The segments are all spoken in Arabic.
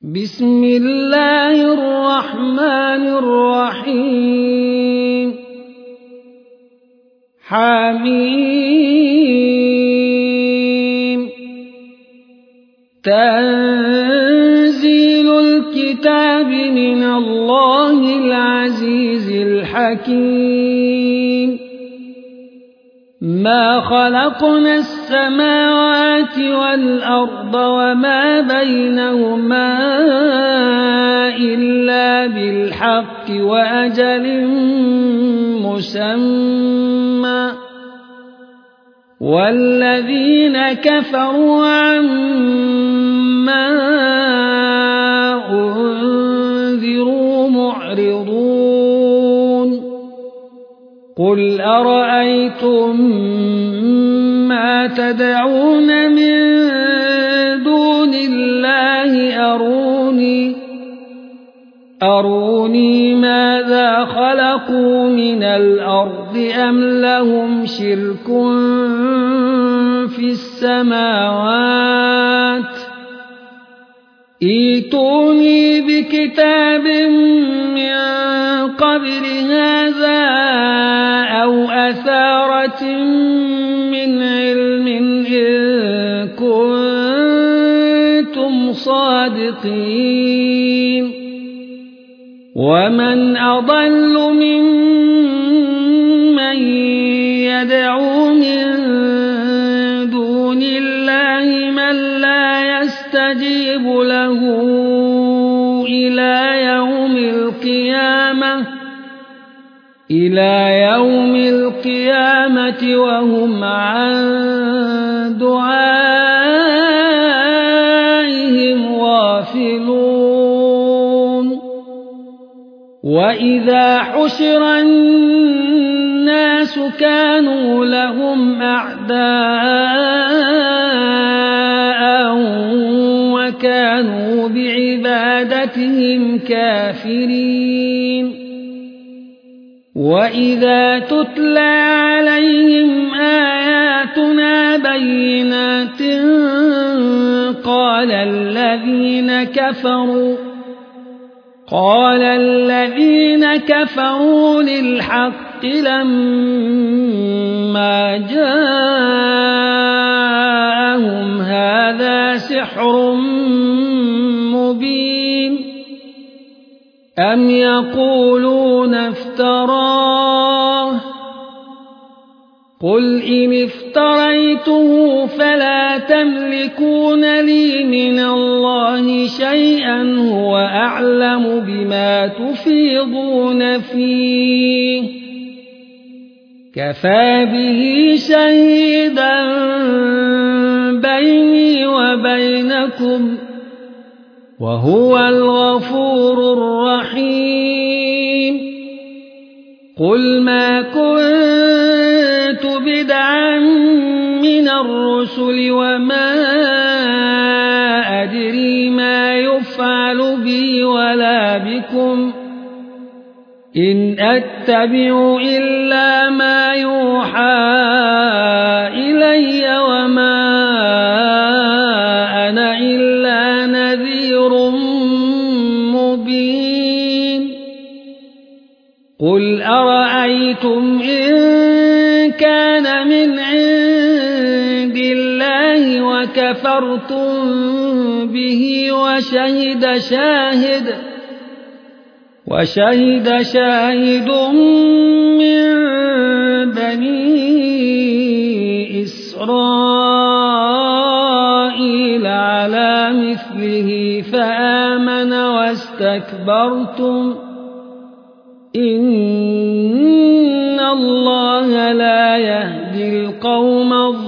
بسم الله الرحمن الرحيم حميم تنزيل الكتاب من الله العزيز الحكيم ما خلقنا السماوات والأرض وما بينهما إلا بالحق وأجل مسمى والذين كفروا عما أنذروا معرضون قل أرأيتم ما تدعون من دون الله أروني ماذا خلقوا من الأرض أم لهم شرك في السماوات ائتوني بكتاب من قبل هذا أو أثارة من علم إن كنتم صادقين ومن أضل ممن يدعو من دون الله من لا يستجيب له إلى يوم القيامة وهم عن دعائهم غافلون وإذا حشر الناس كانوا لهم أعداء وكانوا بعبادتهم كافرين وإذا تتلى عليهم آياتنا بينات قال الذين كفروا للحق لما جاءهم هذا سحر مبين أم يقولون افتراه قل إن افتريته فلا تملكون لي من الله شيئا هو أعلم بما تفيضون فيه كفى به شهيدا بيني وبينكم وهو الغفور الرحيم قل ما كنت بدعا من الرسل وما أدري ما يفعل بي ولا بكم إن أتبع إلا ما يوحى إلي وما أنا إلا نذير مبين قل أرأيتم إن كان من عند الله وكفرتم به وشهد شاهد من بني إسرائيل على مثله فآمن واستكبرتم إن الله لا يهدي القوم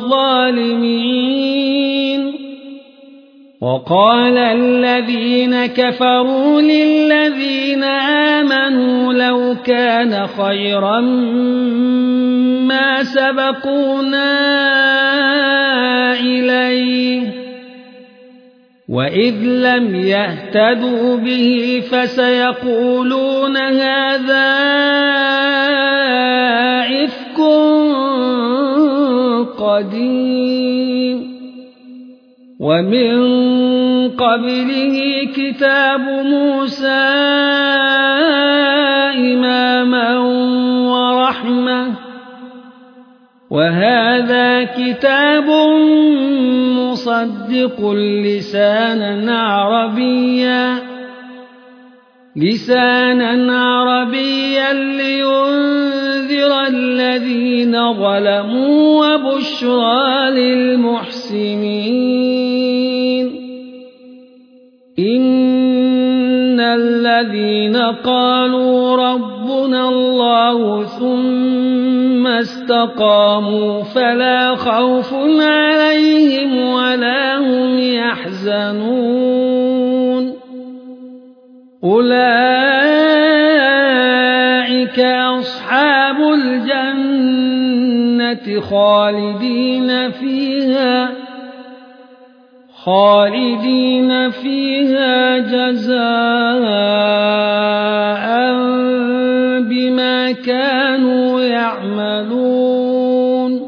الظالمين وقال الذين كفروا للذين آمنوا لو كان خيرا ما سبقونا إليه وإذ لم يهتدوا به فسيقولون هذا إفك قديم ومن قبله كتاب موسى إماما ورحمة وهذا كتاب مصدق لسانا عربيا لينذر الذين ظلموا وبشرى للمحسنين إن الذين قالوا ربنا الله ثم استقاموا فلا خوف عليهم ولا هم يحزنون أولئك أصحاب الجنة خالدين فيها جزاء بما كانوا يعملون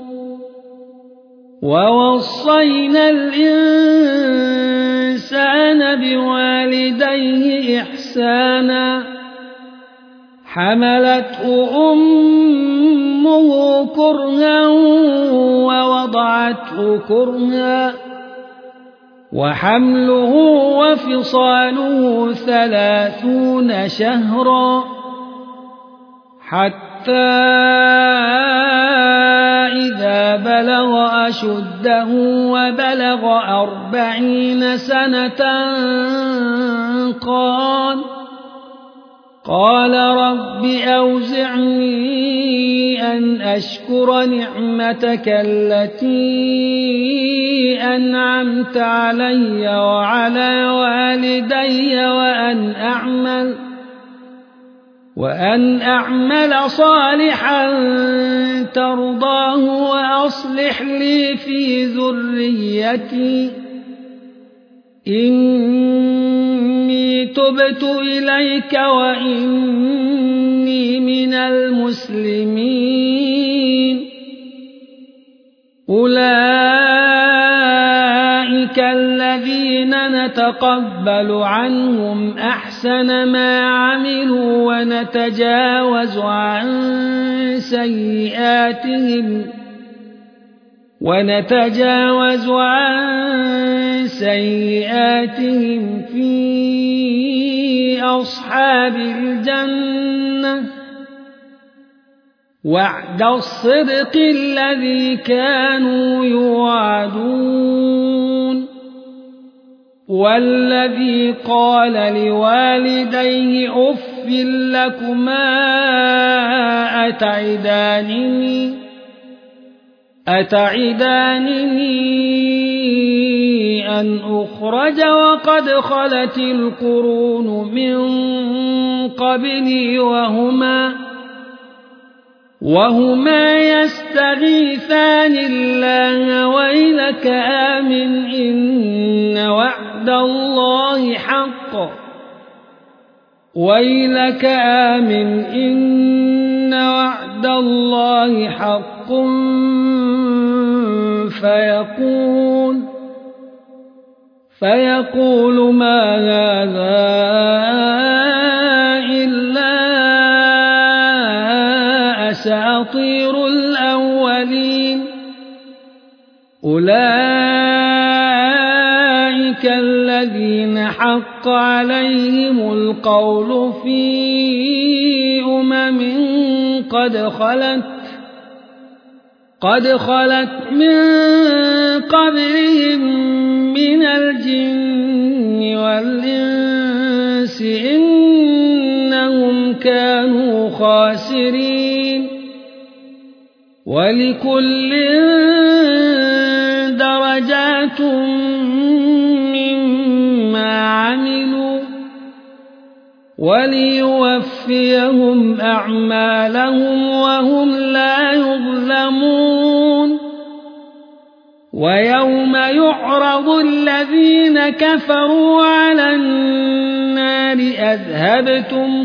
ووصينا الإنسان بوالديه إحسانا حملته أمه كرها ووضعته كرها وحمله وفصاله 30 شهرا حتى إذا بلغ أشده وبلغ 40 سنة قال رب أوزعني أن أشكر نعمتك التي أنعمت علي وعلى والدي وأن أعمل صالحا ترضاه وأصلح لي في ذريتي إني تبت إليك وإني من المسلمين أولئك الذين نتقبل عنهم أحسن ما عملوا ونتجاوز عن سيئاتهم في أصحاب الجنة وعد الصدق الذي كانوا يوعدون والذي قال لوالديه أف لكما أتعدانني أن أخرج وقد خلت القرون من قبلي وهما يستغيثان الله ويلك آمن إن وعد الله حق فيقول ما هذا إلا أساطير الأولين أولئك الذين حق عليهم القول في قد خلت من قبلهم من الجن والإنس إنهم كانوا خاسرين ولكل درجات مما عملوا وليوفيهم أعمالهم وهم لا يظلمون ويوم يعرض الذين كفروا على النار أذهبتم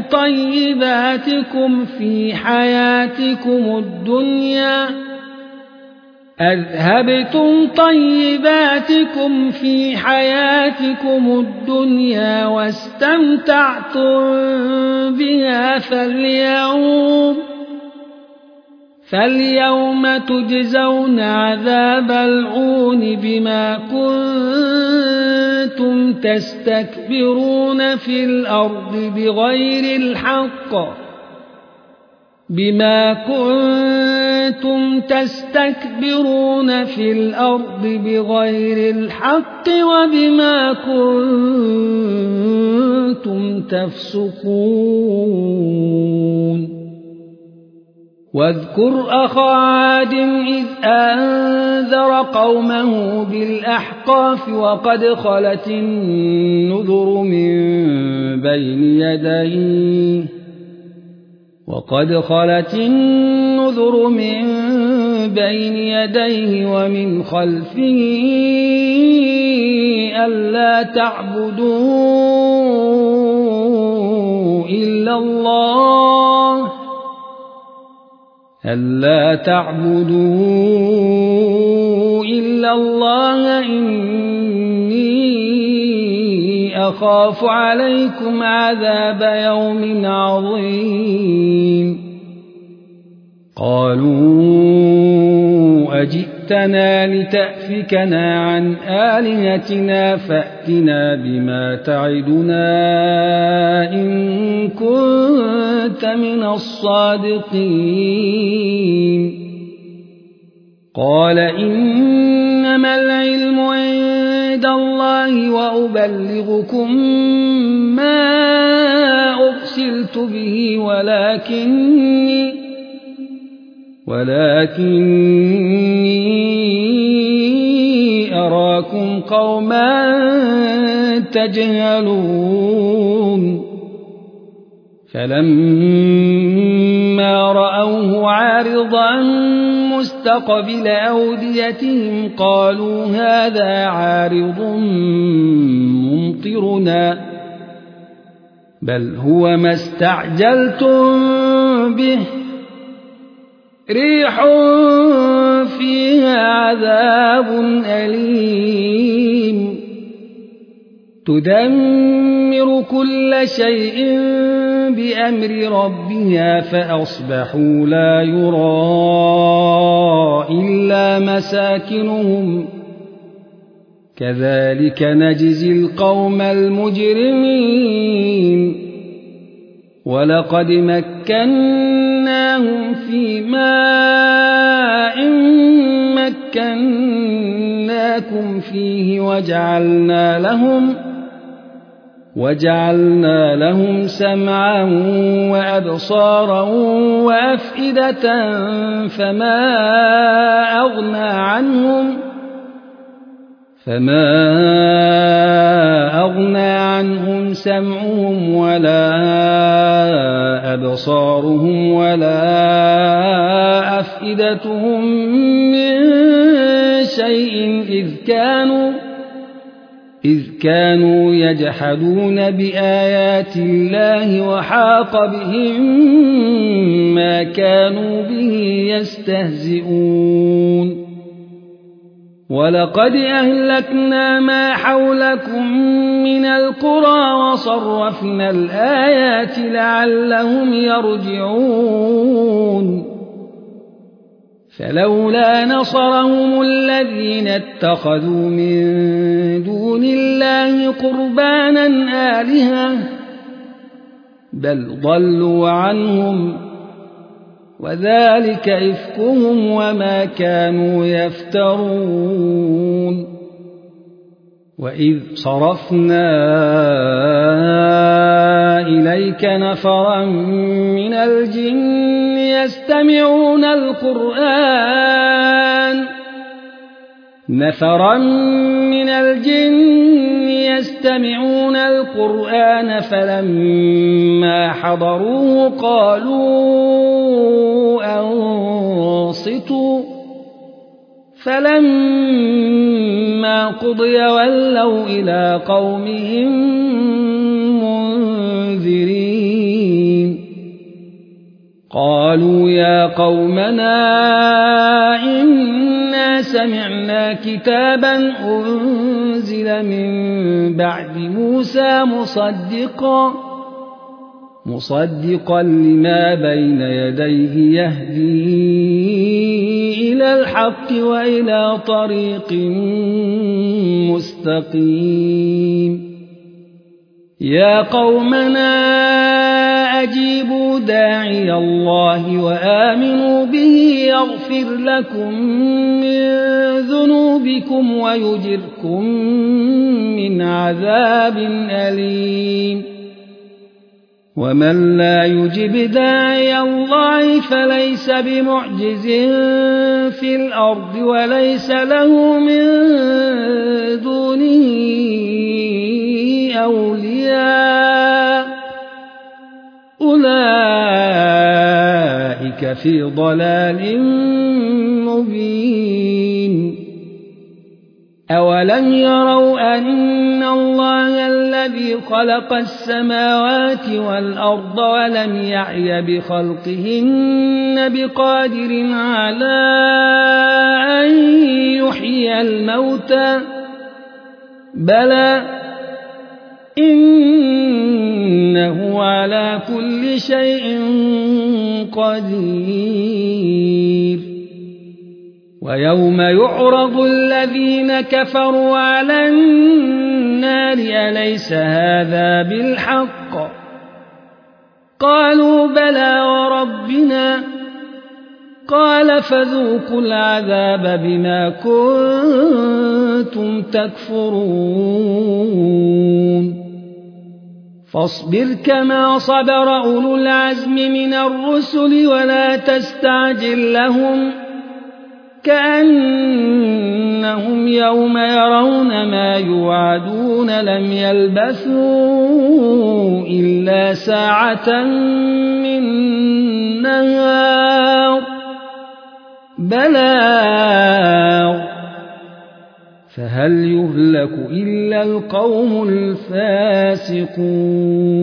طيباتكم في حياتكم الدنيا أذهبتم طيباتكم في حياتكم الدنيا واستمتعتم بها فاليوم تجزون عذاب الهون بما كنتم تستكبرون في الأرض بغير الحق وبما كنتم تفسقون واذكر أخا عاد إذ أنذر قومه بالأحقاف وقد خلت النذر من بين يديه ومن خلفه ألا تعبدوا إلا الله إني أخاف عليكم عذاب يوم عظيم قالوا أجئتنا لتأفكنا عن آلهتنا فأتنا بما تعدنا إن كنت من الصادقين قال إنما العلم عند الله وأبلغكم ما أرسلت به ولكني أراكم قوما تجهلون فلما رأوه عارضا مستقبل أوديتهم قالوا هذا عارض ممطرنا بل هو ما استعجلتم به ريح فيها عذاب أليم تدمر كل شيء بأمر ربها فأصبحوا لا يرى إلا مساكنهم كذلك نجزي القوم المجرمين ولقد مكناهم في ماء مكناكم فيه وجعلنا لهم سمعا وأبصارا وأفئدة فما أغنى عنهم سمعهم ولا أبصارهم ولا أفئدتهم من شيء إذ كانوا يجحدون بآيات الله وحاق بهم ما كانوا به يستهزئون ولقد أهلكنا ما حولكم من القرى وصرفنا الآيات لعلهم يرجعون فلولا نصرهم الذين اتخذوا من دون الله قربانا آلهة بل ضلوا عنهم وذلك إفكهم وما كانوا يفترون وإذ صرفنا إليك نفرا من الجن يستمعون القرآن فلما حضروه قالوا أنصتوا فلما قضي ولوا إلى قومهم منذرين قالوا يا قومنا إنا سمعنا كتابا أنزل من بعد موسى مصدقا لما بين يديه يهدي إلى الحق وإلى طريق مستقيم يا قومنا أجيبوا داعي الله وآمنوا به يغفر لكم من ذنوبكم ويجركم من عذاب أليم ومن لا يجب داعي الله فليس بمعجز في الأرض وليس له من دونه أولياء أولئك في ضلال مبين أولم يروا أن الله الذي خلق السماوات والأرض ولم يعي بخلقهن بقادر على أن يحيي الموتى بلى إنه على كل شيء قدير ويوم يعرض الذين كفروا على النار أليس هذا بالحق قالوا بلى وربنا قال فذوقوا العذاب بما كنتم تكفرون فاصبر كما صبر أولو العزم من الرسل ولا تستعجل لهم كأنهم يوم يرون ما يوعدون لم يلبثوا إلا ساعة من نهار بلاغ فهل يهلك إلا القوم الفاسقون